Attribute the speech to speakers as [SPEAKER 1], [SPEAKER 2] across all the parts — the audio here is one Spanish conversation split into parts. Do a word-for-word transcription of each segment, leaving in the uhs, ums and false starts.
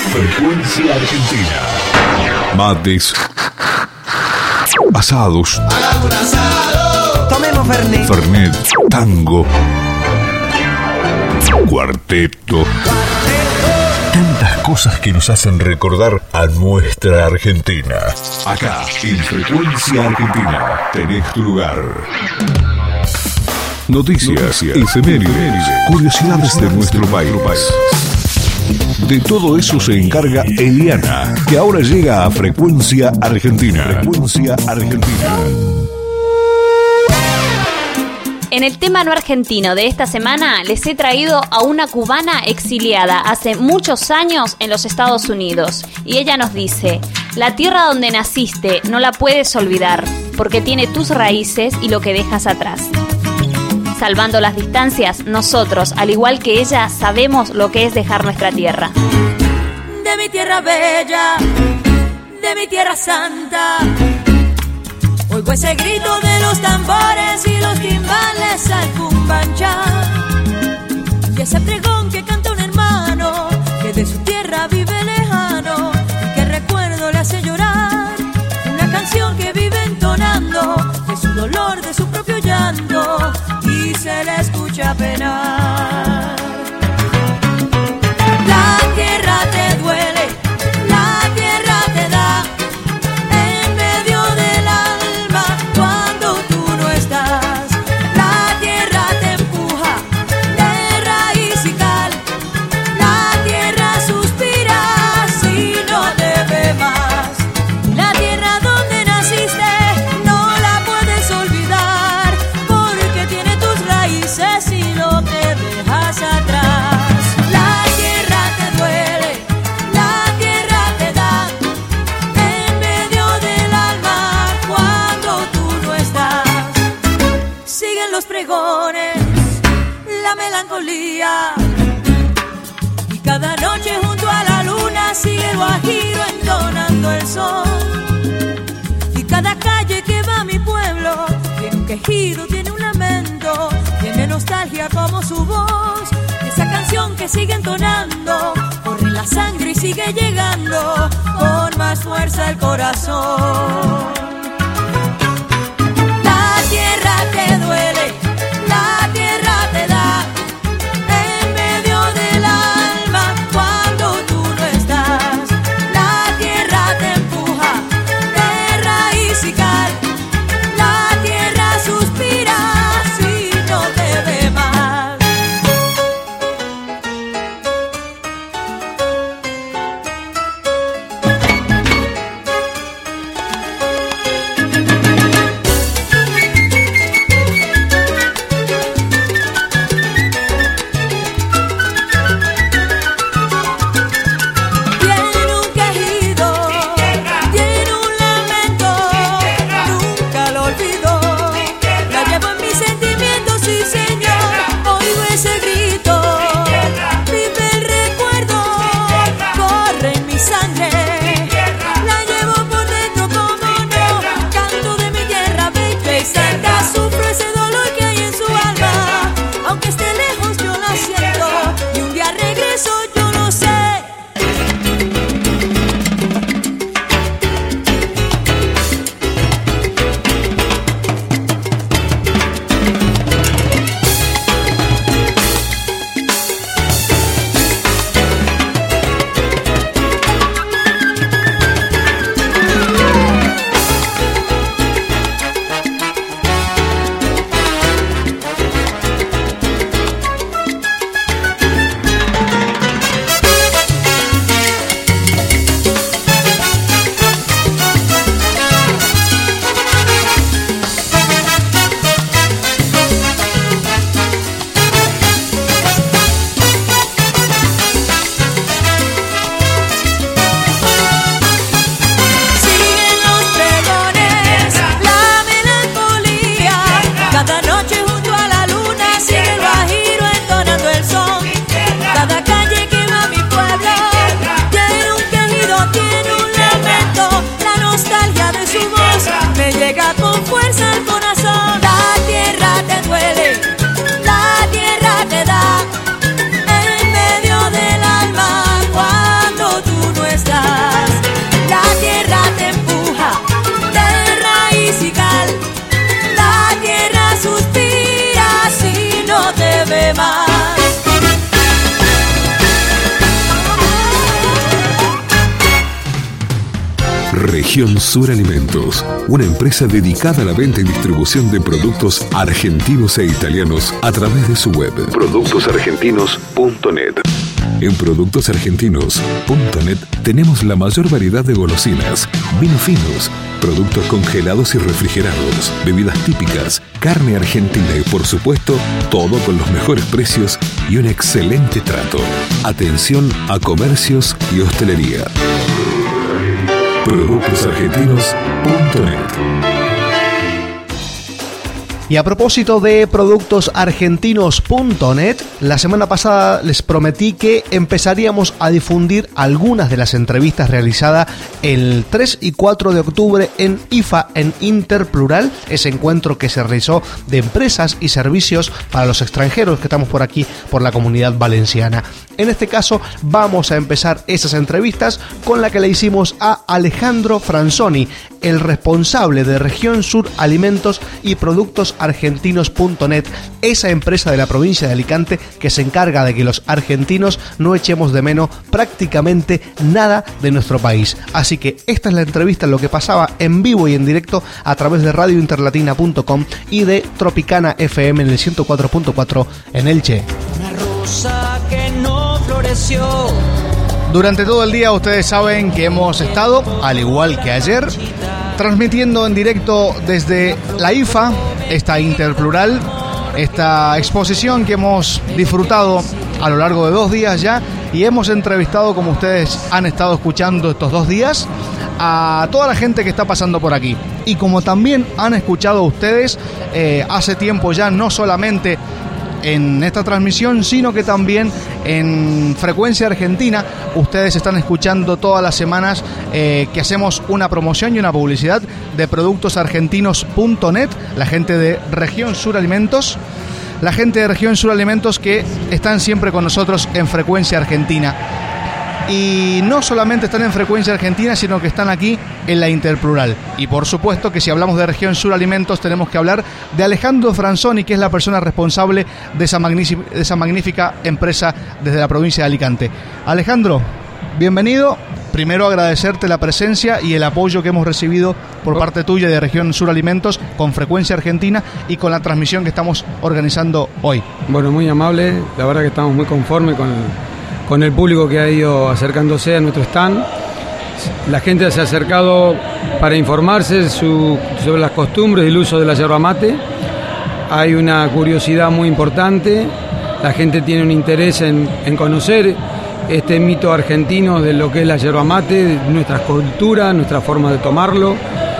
[SPEAKER 1] Frecuencia Argentina. Mates. Asados.
[SPEAKER 2] Hagamos un asado.
[SPEAKER 3] Tomemos Fernet.
[SPEAKER 1] Fernet. Tango. Cuarteto. Tantas cosas que nos hacen recordar a nuestra Argentina. Acá, en Frecuencia Argentina, tenés tu lugar. Noticias, efemérides, curiosidades de nuestro país. De todo eso se encarga Eliana, que ahora llega a Frecuencia Argentina. Frecuencia Argentina.
[SPEAKER 4] En el tema no argentino de esta semana les he traído a una cubana exiliada hace muchos años en los Estados Unidos. Y ella nos dice: la tierra donde naciste no la puedes olvidar, porque tiene tus raíces y lo que dejas atrás. Salvando las distancias, nosotros, al igual que ella, sabemos lo que es dejar nuestra tierra.
[SPEAKER 5] De mi tierra bella, de mi tierra santa, oigo ese grito de los tambores y los timbales al cumbanchá. Y ese pregón que canta un hermano que de su tierra vive lejano y que recuerdo le hace llorar. Una canción que vive entonando de su dolor, de su propio llanto, y se le escucha penar. La tierra te duele, la tierra te da en medio del alma cuando tú no estás. La tierra te empuja de raíz y cal, la tierra suspira si no te ve más. La tierra donde naciste no la puedes olvidar, porque tiene tus raíces y lo que dejas atrás. La tierra te duele, la tierra te da en medio del alma cuando tú no estás. Siguen los pregones, la melancolía, y cada noche junto a la luna sigue el guajiro entonando el sol. Y cada calle que va a mi pueblo tiene un quejido, tiene un lamento, tiene nostalgia como su voz. Y esa canción que sigue entonando corre la sangre y sigue llegando con más fuerza al corazón. La tierra te duele, la tierra te da en medio del alma cuando tú no estás. La tierra te empuja de raíz y cal, la tierra suspira si no te ve más.
[SPEAKER 1] Región Sur Alimentos, una empresa dedicada a la venta y distribución de productos argentinos e italianos a través de su web productos argentinos punto net. En productos argentinos punto net tenemos la mayor variedad de golosinas, vinos finos, productos congelados y refrigerados, bebidas típicas, carne argentina y por supuesto todo con los mejores precios y un excelente trato. Atención a comercios y hostelería. productos argentinos punto net.
[SPEAKER 3] Y a propósito de productos argentinos punto net, la semana pasada les prometí que empezaríamos a difundir algunas de las entrevistas realizadas el tres y cuatro de octubre en I F A, en Interplural, ese encuentro que se realizó de empresas y servicios para los extranjeros que estamos por aquí, por la Comunidad Valenciana. En este caso vamos a empezar esas entrevistas con la que le hicimos a Alejandro Franzoni, el responsable de Región Sur Alimentos y Productos argentinos punto net, esa empresa de la provincia de Alicante que se encarga de que los argentinos no echemos de menos prácticamente nada de nuestro país. Así que esta es la entrevista, lo que pasaba en vivo y en directo a través de radio interlatina punto com y de Tropicana F M en el ciento cuatro punto cuatro en Elche.
[SPEAKER 5] Una rosa que no floreció.
[SPEAKER 3] Durante todo el día ustedes saben que hemos estado, al igual que ayer, transmitiendo en directo desde la I F A, esta Interplural, esta exposición que hemos disfrutado a lo largo de dos días ya, y hemos entrevistado, como ustedes han estado escuchando estos dos días, a toda la gente que está pasando por aquí. Y como también han escuchado ustedes eh, hace tiempo ya, no solamente en esta transmisión, sino que también en Frecuencia Argentina, ustedes están escuchando todas las semanas eh, que hacemos una promoción y una publicidad de productos argentinos punto net, la gente de Región Sur Alimentos, la gente de Región Sur Alimentos que están siempre con nosotros en Frecuencia Argentina. Y no solamente están en Frecuencia Argentina, sino que están aquí en la Interplural. Y por supuesto que si hablamos de Región Sur Alimentos tenemos que hablar de Alejandro Franzoni, que es la persona responsable de esa, magnífica, de esa magnífica empresa desde la provincia de Alicante. Alejandro, bienvenido. Primero agradecerte la presencia y el apoyo que hemos recibido por parte tuya de Región Sur Alimentos con Frecuencia Argentina y con la transmisión que estamos organizando hoy.
[SPEAKER 6] Bueno, muy amable, la verdad que estamos muy conformes con con el público que ha ido acercándose a nuestro stand. La gente se ha acercado para informarse su, sobre las costumbres y el uso de la yerba mate. Hay una curiosidad muy importante, la gente tiene un interés en, en conocer este mito argentino de lo que es la yerba mate, nuestra cultura, nuestra forma de tomarlo,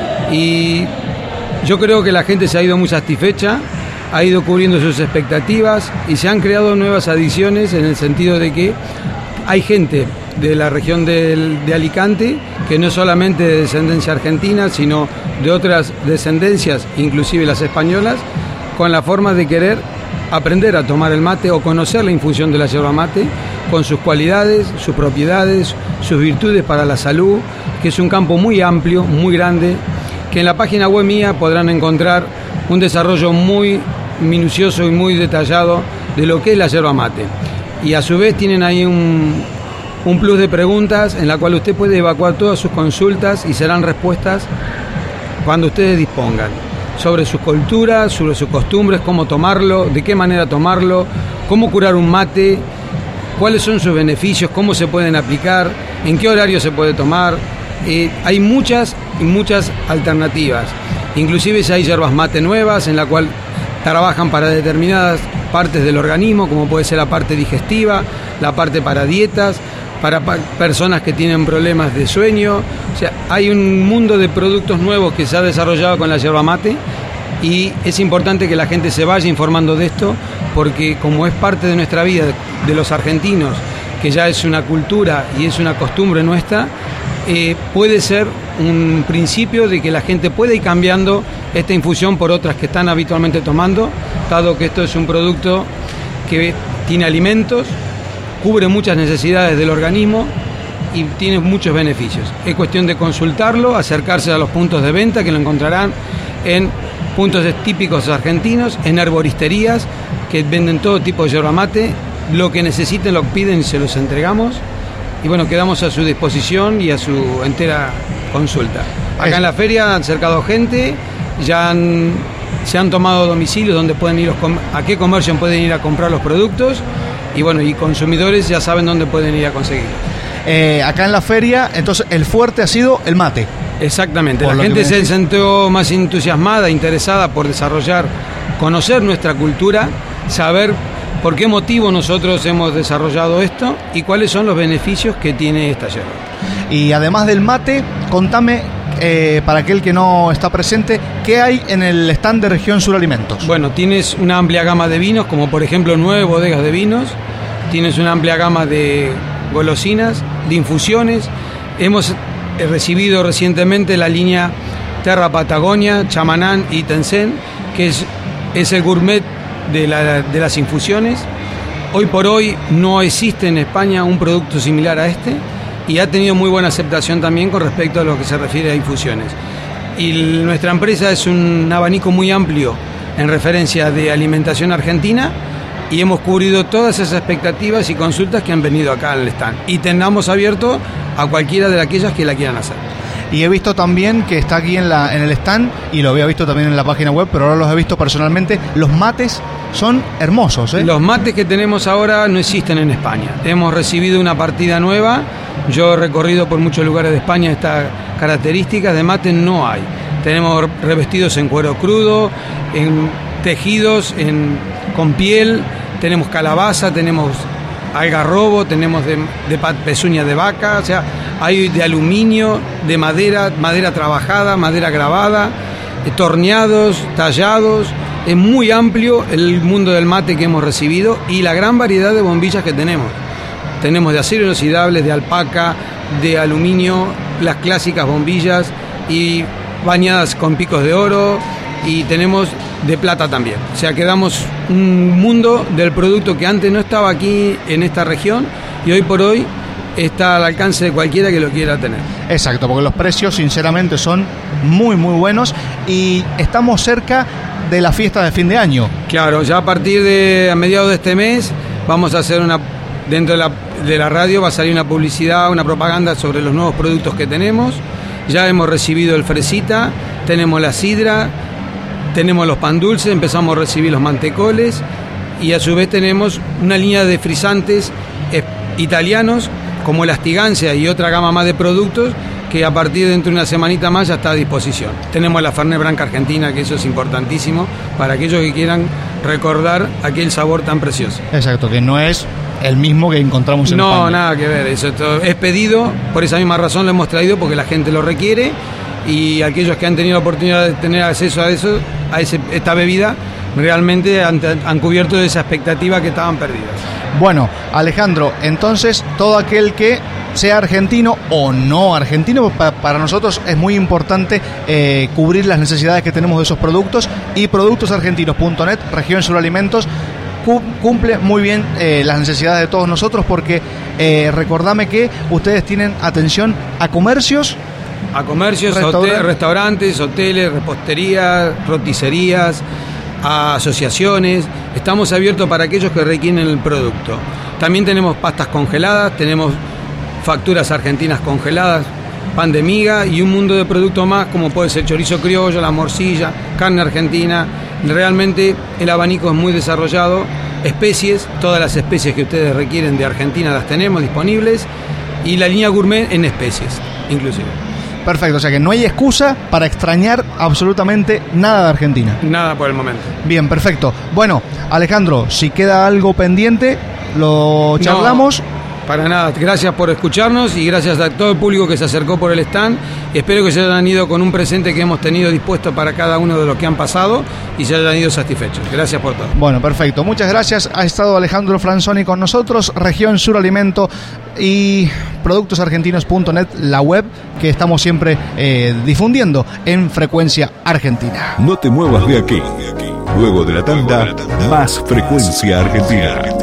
[SPEAKER 6] y yo creo que la gente se ha ido muy satisfecha, ha ido cubriendo sus expectativas y se han creado nuevas adiciones en el sentido de que hay gente de la región de, de Alicante que no solamente de descendencia argentina, sino de otras descendencias, inclusive las españolas, con la forma de querer aprender a tomar el mate o conocer la infusión de la yerba mate, con sus cualidades, sus propiedades, sus virtudes para la salud, que es un campo muy amplio, muy grande, que en la página web mía podrán encontrar un desarrollo muy minucioso y muy detallado de lo que es la yerba mate. Y a su vez tienen ahí un, un plus de preguntas en la cual usted puede evacuar todas sus consultas y serán respuestas cuando ustedes dispongan, sobre sus culturas, sobre sus costumbres, cómo tomarlo, de qué manera tomarlo, cómo curar un mate, cuáles son sus beneficios, cómo se pueden aplicar, en qué horario se puede tomar. Eh, hay muchas y muchas alternativas. Inclusive si hay yerbas mate nuevas en la cual trabajan para determinadas partes del organismo, como puede ser la parte digestiva, la parte para dietas, para pa- personas que tienen problemas de sueño. O sea, hay un mundo de productos nuevos que se ha desarrollado con la yerba mate y es importante que la gente se vaya informando de esto, porque como es parte de nuestra vida, de los argentinos, que ya es una cultura y es una costumbre nuestra, eh, puede ser un principio de que la gente pueda ir cambiando esta infusión por otras que están habitualmente tomando, dado que esto es un producto que tiene alimentos, cubre muchas necesidades del organismo y tiene muchos beneficios. Es cuestión de consultarlo, acercarse a los puntos de venta, que lo encontrarán en puntos típicos argentinos, en herboristerías que venden todo tipo de yerba mate. Lo que necesiten lo piden y se los entregamos. Y bueno, quedamos a su disposición y a su entera consulta. Acá
[SPEAKER 3] Es-
[SPEAKER 6] en la feria han cercado gente, ya han, se han tomado domicilios donde pueden ir los com- a qué comercio pueden ir a comprar los productos y bueno, y consumidores ya saben dónde pueden ir a conseguirlos.
[SPEAKER 3] Eh, acá en la feria, entonces el fuerte ha sido el mate.
[SPEAKER 6] Exactamente,
[SPEAKER 3] Por
[SPEAKER 6] la
[SPEAKER 3] lo
[SPEAKER 6] gente
[SPEAKER 3] que me
[SPEAKER 6] se
[SPEAKER 3] decís.
[SPEAKER 6] sintió más entusiasmada, interesada por desarrollar, conocer nuestra cultura, saber por qué motivo nosotros hemos desarrollado esto y cuáles son los beneficios que tiene esta yerba.
[SPEAKER 3] Y además del mate, contame, eh, para aquel que no está presente, ¿qué hay en el stand de Región Sur Alimentos?
[SPEAKER 6] Bueno, tienes una amplia gama de vinos, como por ejemplo nueve bodegas de vinos, tienes una amplia gama de golosinas, de infusiones. Hemos eh, recibido recientemente la línea Terra Patagonia, Chamanán y Tencén, que es, es el gourmet de, la, de las infusiones. Hoy por hoy no existe en España un producto similar a este y ha tenido muy buena aceptación también con respecto a lo que se refiere a infusiones. Y l- nuestra empresa es un abanico muy amplio en referencia de alimentación argentina y hemos cubrido todas esas expectativas y consultas que han venido acá al stand. Y tengamos abierto a cualquiera de aquellas que la quieran hacer.
[SPEAKER 3] Y he visto también que está aquí en, la, en el stand, y lo había visto también en la página web, pero ahora los he visto personalmente. Los mates son hermosos, ¿eh?
[SPEAKER 6] Los mates que tenemos ahora no existen en España. Hemos recibido una partida nueva. Yo he recorrido por muchos lugares de España estas características de mate no hay. Tenemos revestidos en cuero crudo, en tejidos, en, con piel, tenemos calabaza, tenemos algarrobo, tenemos de, de pa- pezuña de vaca, o sea, hay de aluminio, de madera, madera trabajada, madera grabada, eh, torneados, tallados. Es muy amplio el mundo del mate que hemos recibido y la gran variedad de bombillas que tenemos. Tenemos de acero inoxidable, de alpaca, de aluminio, las clásicas bombillas y bañadas con picos de oro, y tenemos de plata también. O sea que damos un mundo del producto que antes no estaba aquí en esta región y hoy por hoy está al alcance de cualquiera que lo quiera tener.
[SPEAKER 3] Exacto, porque los precios sinceramente son muy muy buenos y estamos cerca de la fiesta de fin de año.
[SPEAKER 6] Claro, ya a partir de a mediados de este mes vamos a hacer una, dentro de la, de la radio va a salir una publicidad, una propaganda sobre los nuevos productos que tenemos. Ya hemos recibido el fresita, tenemos la sidra, tenemos los pan dulces, empezamos a recibir los mantecoles y a su vez tenemos una línea de frisantes eh, italianos como la Astigancia y otra gama más de productos que a partir de dentro de una semanita más ya está a disposición. Tenemos la Fernet Branca Argentina, que eso es importantísimo para aquellos que quieran recordar aquel sabor tan precioso.
[SPEAKER 3] Exacto, que no es el mismo que encontramos en
[SPEAKER 6] No,
[SPEAKER 3] España.
[SPEAKER 6] nada que ver, eso todo es pedido, por esa misma razón lo hemos traído, porque la gente lo requiere y aquellos que han tenido la oportunidad de tener acceso a eso, a ese, esta bebida, realmente han, han cubierto esa expectativa que estaban perdidas.
[SPEAKER 3] Bueno, Alejandro, entonces todo aquel que sea argentino o no argentino, pa- para nosotros es muy importante eh, cubrir las necesidades que tenemos de esos productos, y productos argentinos punto net, Región Sur Alimentos, cu- cumple muy bien eh, las necesidades de todos nosotros, porque eh, recordame que ustedes tienen atención a comercios.
[SPEAKER 6] A comercios,
[SPEAKER 3] Restaurante.
[SPEAKER 6] hotel- restaurantes, hoteles, reposterías, roticerías, a asociaciones. Estamos abiertos para aquellos que requieren el producto. También tenemos pastas congeladas, tenemos facturas argentinas congeladas, pan de miga y un mundo de productos más, como puede ser chorizo criollo, la morcilla, carne argentina. Realmente el abanico es muy desarrollado. Especies, todas las especies que ustedes requieren de Argentina las tenemos disponibles, y la línea gourmet en especies, inclusive.
[SPEAKER 3] Perfecto, o sea que no hay excusa para extrañar absolutamente nada de Argentina.
[SPEAKER 6] Nada por el momento.
[SPEAKER 3] Bien, perfecto. Bueno, Alejandro, si queda algo pendiente, lo charlamos.
[SPEAKER 6] No, para nada. Gracias por escucharnos y gracias a todo el público que se acercó por el stand. Espero que se hayan ido con un presente que hemos tenido dispuesto para cada uno de los que han pasado y se hayan ido satisfechos. Gracias por todo.
[SPEAKER 3] Bueno, perfecto. Muchas gracias. Ha estado Alejandro Franzoni con nosotros, Región Sur Alimento y productos argentinos punto net, la web que estamos siempre eh, difundiendo en Frecuencia Argentina.
[SPEAKER 1] No te muevas de aquí. Luego de la tanda, más Frecuencia Argentina.